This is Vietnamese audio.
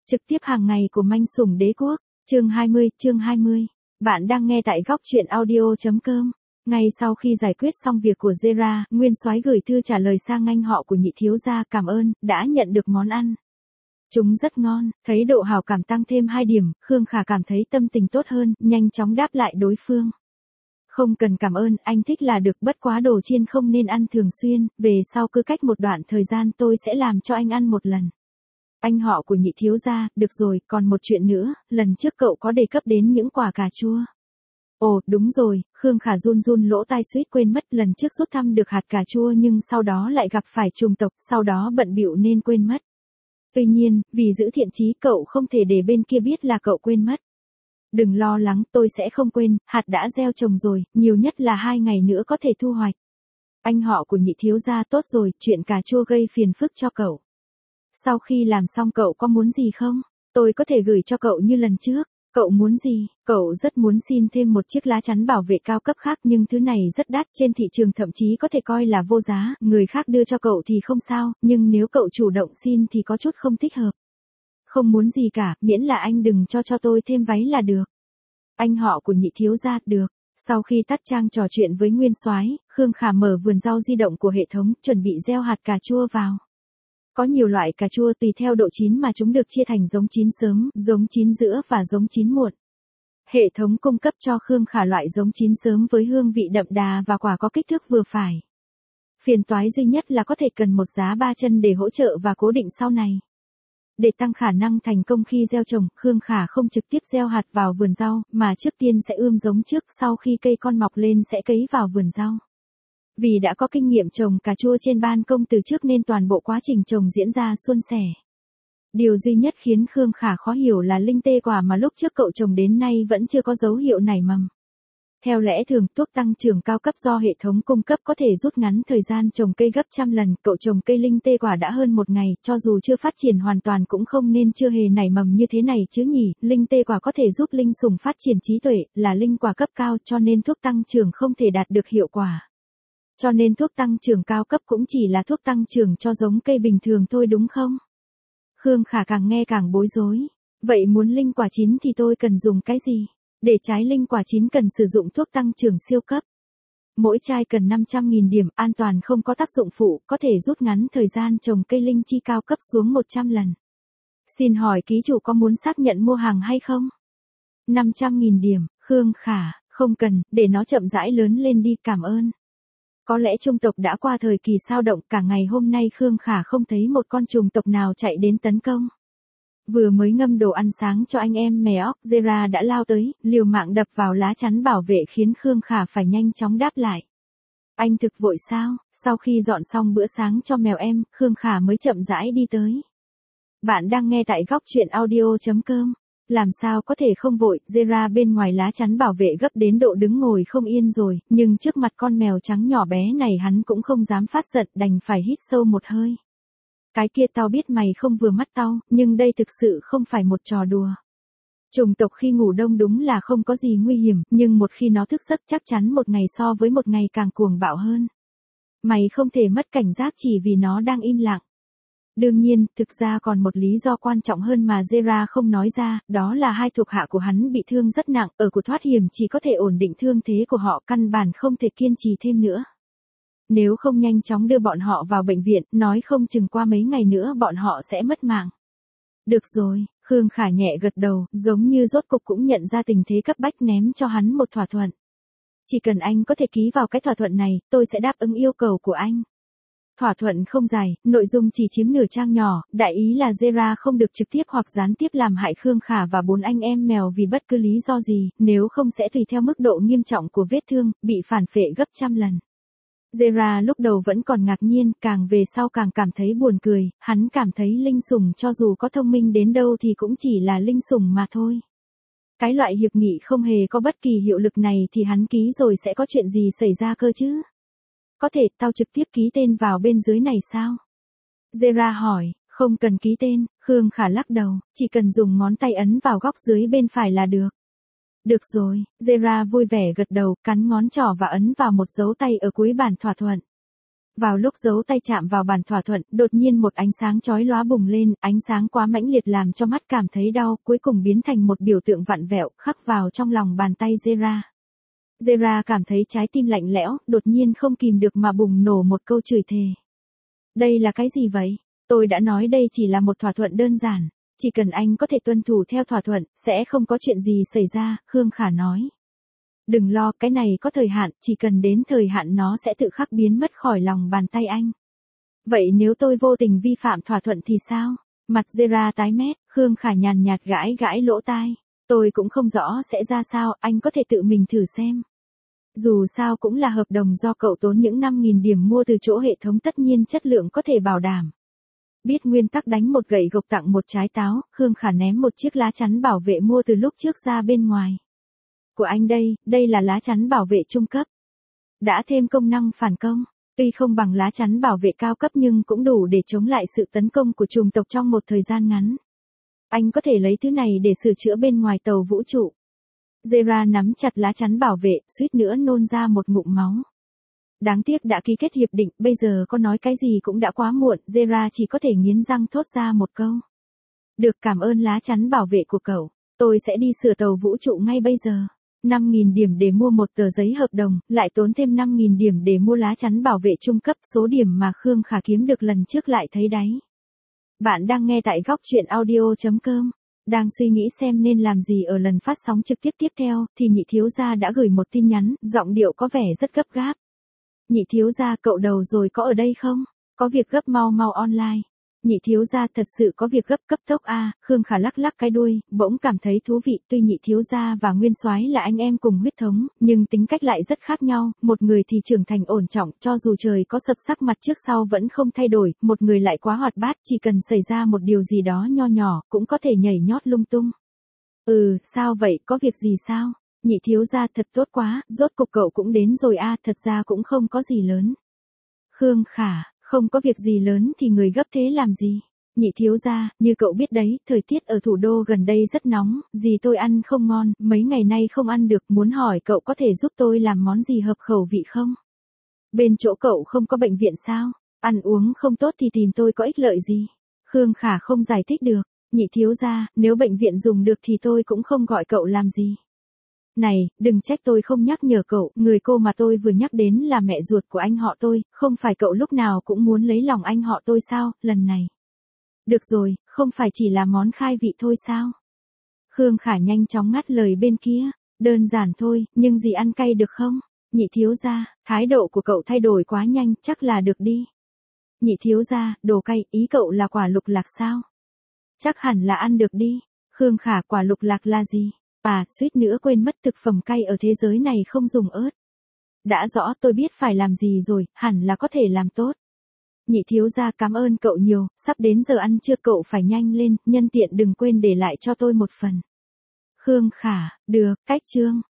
Trực tiếp hàng ngày của manh sủng đế quốc. Chương 20. Bạn đang nghe tại góc truyện audio.com. Ngay sau khi giải quyết xong việc của Zera, Nguyên Soái gửi thư trả lời sang anh họ của nhị thiếu gia cảm ơn, đã nhận được món ăn. Chúng rất ngon, thấy độ hảo cảm tăng thêm 2 điểm, Khương Khả cảm thấy tâm tình tốt hơn, nhanh chóng đáp lại đối phương. Không cần cảm ơn, anh thích là được, bất quá đồ chiên không nên ăn thường xuyên, về sau cứ cách một đoạn thời gian tôi sẽ làm cho anh ăn một lần. Anh họ của nhị thiếu gia, được rồi, còn một chuyện nữa, lần trước cậu có đề cập đến những quả cà chua. Ồ, đúng rồi, Khương Khả run lỗ tai suýt quên mất, lần trước rút thăm được hạt cà chua nhưng sau đó lại gặp phải trùng tộc, sau đó bận bịu nên quên mất. Tuy nhiên, vì giữ thiện chí cậu không thể để bên kia biết là cậu quên mất. Đừng lo lắng, tôi sẽ không quên, hạt đã gieo trồng rồi, nhiều nhất là 2 ngày nữa có thể thu hoạch. Anh họ của nhị thiếu gia tốt rồi, chuyện cà chua gây phiền phức cho cậu. Sau khi làm xong cậu có muốn gì không? Tôi có thể gửi cho cậu như lần trước. Cậu muốn gì? Cậu rất muốn xin thêm một chiếc lá chắn bảo vệ cao cấp khác nhưng thứ này rất đắt, trên thị trường thậm chí có thể coi là vô giá, người khác đưa cho cậu thì không sao, nhưng nếu cậu chủ động xin thì có chút không thích hợp. Không muốn gì cả, miễn là anh đừng cho tôi thêm váy là được. Anh họ của nhị thiếu gia, được. Sau khi tắt trang trò chuyện với Nguyên Soái, Khương Khả mở vườn rau di động của hệ thống, chuẩn bị gieo hạt cà chua vào. Có nhiều loại cà chua tùy theo độ chín mà chúng được chia thành giống chín sớm, giống chín giữa và giống chín muộn. Hệ thống cung cấp cho Khương Khả loại giống chín sớm với hương vị đậm đà và quả có kích thước vừa phải. Phiền toái duy nhất là có thể cần một giá 3 chân để hỗ trợ và cố định sau này. Để tăng khả năng thành công khi gieo trồng, Khương Khả không trực tiếp gieo hạt vào vườn rau, mà trước tiên sẽ ươm giống trước, sau khi cây con mọc lên sẽ cấy vào vườn rau. Vì đã có kinh nghiệm trồng cà chua trên ban công từ trước nên toàn bộ quá trình trồng diễn ra suôn sẻ. Điều duy nhất khiến Khương Khả khó hiểu là linh tê quả mà lúc trước cậu trồng đến nay vẫn chưa có dấu hiệu nảy mầm. Theo lẽ thường, thuốc tăng trưởng cao cấp do hệ thống cung cấp có thể rút ngắn thời gian trồng cây gấp trăm lần, cậu trồng cây linh tê quả đã hơn 1 ngày, cho dù chưa phát triển hoàn toàn cũng không nên chưa hề nảy mầm như thế này chứ nhỉ, linh tê quả có thể giúp linh sủng phát triển trí tuệ, là linh quả cấp cao cho nên thuốc tăng trưởng không thể đạt được hiệu quả. Cho nên thuốc tăng trưởng cao cấp cũng chỉ là thuốc tăng trưởng cho giống cây bình thường thôi đúng không? Khương Khả càng nghe càng bối rối. Vậy muốn linh quả chín thì tôi cần dùng cái gì? Để trái linh quả chín cần sử dụng thuốc tăng trưởng siêu cấp. Mỗi chai cần 500.000 điểm, an toàn không có tác dụng phụ, có thể rút ngắn thời gian trồng cây linh chi cao cấp xuống 100 lần. Xin hỏi ký chủ có muốn xác nhận mua hàng hay không? 500.000 điểm, Khương Khả, không cần, để nó chậm rãi lớn lên đi, cảm ơn. Có lẽ trùng tộc đã qua thời kỳ sao động, cả ngày hôm nay Khương Khả không thấy một con trùng tộc nào chạy đến tấn công. Vừa mới ngâm đồ ăn sáng cho anh em mèo óc, Zera đã lao tới, liều mạng đập vào lá chắn bảo vệ khiến Khương Khả phải nhanh chóng đáp lại. Anh thực vội sao? Sau khi dọn xong bữa sáng cho mèo em, Khương Khả mới chậm rãi đi tới. Bạn đang nghe tại góc truyện audio.com. Làm sao có thể không vội, Zera bên ngoài lá chắn bảo vệ gấp đến độ đứng ngồi không yên rồi, nhưng trước mặt con mèo trắng nhỏ bé này hắn cũng không dám phát giận, đành phải hít sâu một hơi. Cái kia tao biết mày không vừa mắt tao, nhưng đây thực sự không phải một trò đùa. Trùng tộc khi ngủ đông đúng là không có gì nguy hiểm, nhưng một khi nó thức giấc chắc chắn một ngày so với một ngày càng cuồng bạo hơn. Mày không thể mất cảnh giác chỉ vì nó đang im lặng. Đương nhiên, thực ra còn một lý do quan trọng hơn mà Zera không nói ra, đó là 2 thuộc hạ của hắn bị thương rất nặng, ở cuộc thoát hiểm chỉ có thể ổn định thương thế của họ, căn bản không thể kiên trì thêm nữa. Nếu không nhanh chóng đưa bọn họ vào bệnh viện, nói không chừng qua mấy ngày nữa bọn họ sẽ mất mạng. Được rồi, Khương Khả nhẹ gật đầu, giống như rốt cục cũng nhận ra tình thế cấp bách, ném cho hắn một thỏa thuận. Chỉ cần anh có thể ký vào cái thỏa thuận này, tôi sẽ đáp ứng yêu cầu của anh. Thỏa thuận không dài, nội dung chỉ chiếm nửa trang nhỏ, đại ý là Zera không được trực tiếp hoặc gián tiếp làm hại Khương Khả và 4 anh em mèo vì bất cứ lý do gì, nếu không sẽ tùy theo mức độ nghiêm trọng của vết thương, bị phản phệ gấp trăm lần. Zera lúc đầu vẫn còn ngạc nhiên, càng về sau càng cảm thấy buồn cười, hắn cảm thấy linh sủng cho dù có thông minh đến đâu thì cũng chỉ là linh sủng mà thôi. Cái loại hiệp nghị không hề có bất kỳ hiệu lực này thì hắn ký rồi sẽ có chuyện gì xảy ra cơ chứ? Có thể tao trực tiếp ký tên vào bên dưới này sao? Zera hỏi, không cần ký tên, Khương Khả lắc đầu, chỉ cần dùng ngón tay ấn vào góc dưới bên phải là được. Được rồi, Zera vui vẻ gật đầu, cắn ngón trỏ và ấn vào một dấu tay ở cuối bản thỏa thuận. Vào lúc giấu tay chạm vào bàn thỏa thuận, đột nhiên một ánh sáng chói lóa bùng lên, ánh sáng quá mãnh liệt làm cho mắt cảm thấy đau, cuối cùng biến thành một biểu tượng vặn vẹo, khắc vào trong lòng bàn tay Zera. Zera cảm thấy trái tim lạnh lẽo, đột nhiên không kìm được mà bùng nổ một câu chửi thề. Đây là cái gì vậy? Tôi đã nói đây chỉ là một thỏa thuận đơn giản. Chỉ cần anh có thể tuân thủ theo thỏa thuận, sẽ không có chuyện gì xảy ra, Khương Khả nói. Đừng lo, cái này có thời hạn, chỉ cần đến thời hạn nó sẽ tự khắc biến mất khỏi lòng bàn tay anh. Vậy nếu tôi vô tình vi phạm thỏa thuận thì sao? Mặt Zera tái mét, Khương Khả nhàn nhạt gãi gãi lỗ tai. Tôi cũng không rõ sẽ ra sao, anh có thể tự mình thử xem. Dù sao cũng là hợp đồng do cậu tốn những 5.000 điểm mua từ chỗ hệ thống, tất nhiên chất lượng có thể bảo đảm. Biết nguyên tắc đánh một gậy gộc tặng một trái táo, Khương Khả ném một chiếc lá chắn bảo vệ mua từ lúc trước ra bên ngoài. Của anh đây là lá chắn bảo vệ trung cấp. Đã thêm công năng phản công, tuy không bằng lá chắn bảo vệ cao cấp nhưng cũng đủ để chống lại sự tấn công của chủng tộc trong một thời gian ngắn. Anh có thể lấy thứ này để sửa chữa bên ngoài tàu vũ trụ. Zera nắm chặt lá chắn bảo vệ, suýt nữa nôn ra một ngụm máu. Đáng tiếc đã ký kết hiệp định, bây giờ có nói cái gì cũng đã quá muộn, Zera chỉ có thể nghiến răng thốt ra một câu. Được, cảm ơn lá chắn bảo vệ của cậu, tôi sẽ đi sửa tàu vũ trụ ngay bây giờ. 5.000 điểm để mua một tờ giấy hợp đồng, lại tốn thêm 5.000 điểm để mua lá chắn bảo vệ trung cấp, số điểm mà Khương Khả kiếm được lần trước lại thấy đáy. Bạn đang nghe tại góc truyện audio.com. Đang suy nghĩ xem nên làm gì ở lần phát sóng trực tiếp tiếp theo, thì nhị thiếu gia đã gửi một tin nhắn, giọng điệu có vẻ rất gấp gáp. Nhị thiếu gia, cậu đầu rồi có ở đây không? Có việc gấp, mau mau online. Nhị thiếu gia thật sự có việc gấp, cấp tốc a. Khương Khả lắc lắc cái đuôi, bỗng cảm thấy thú vị, tuy nhị thiếu gia và Nguyên Soái là anh em cùng huyết thống, nhưng tính cách lại rất khác nhau, một người thì trưởng thành ổn trọng, cho dù trời có sập sắc mặt trước sau vẫn không thay đổi, một người lại quá hoạt bát, chỉ cần xảy ra một điều gì đó nho nhỏ, cũng có thể nhảy nhót lung tung. Sao vậy, có việc gì sao? Nhị thiếu gia thật tốt quá, rốt cục cậu cũng đến rồi a, thật ra cũng không có gì lớn. Khương Khả, không có việc gì lớn thì người gấp thế làm gì? Nhị thiếu gia, như cậu biết đấy, thời tiết ở thủ đô gần đây rất nóng, gì tôi ăn không ngon, mấy ngày nay không ăn được, muốn hỏi cậu có thể giúp tôi làm món gì hợp khẩu vị không? Bên chỗ cậu không có bệnh viện sao? Ăn uống không tốt thì tìm tôi có ích lợi gì? Khương Khả không giải thích được. Nhị thiếu gia, nếu bệnh viện dùng được thì tôi cũng không gọi cậu làm gì. Này, đừng trách tôi không nhắc nhở cậu, người cô mà tôi vừa nhắc đến là mẹ ruột của anh họ tôi, không phải cậu lúc nào cũng muốn lấy lòng anh họ tôi sao, lần này. Được rồi, không phải chỉ là món khai vị thôi sao? Khương Khả nhanh chóng ngắt lời bên kia, đơn giản thôi, nhưng gì ăn cay được không? Nhị thiếu gia, thái độ của cậu thay đổi quá nhanh, chắc là được đi. Nhị thiếu gia, đồ cay, ý cậu là quả lục lạc sao? Chắc hẳn là ăn được đi. Khương Khả, quả lục lạc là gì? Suýt nữa quên mất, thực phẩm cay ở thế giới này không dùng ớt. Đã rõ, tôi biết phải làm gì rồi, hẳn là có thể làm tốt. Nhị thiếu gia, cảm ơn cậu nhiều, sắp đến giờ ăn trưa, cậu phải nhanh lên, nhân tiện đừng quên để lại cho tôi một phần. Khương Khả, được, cách chương.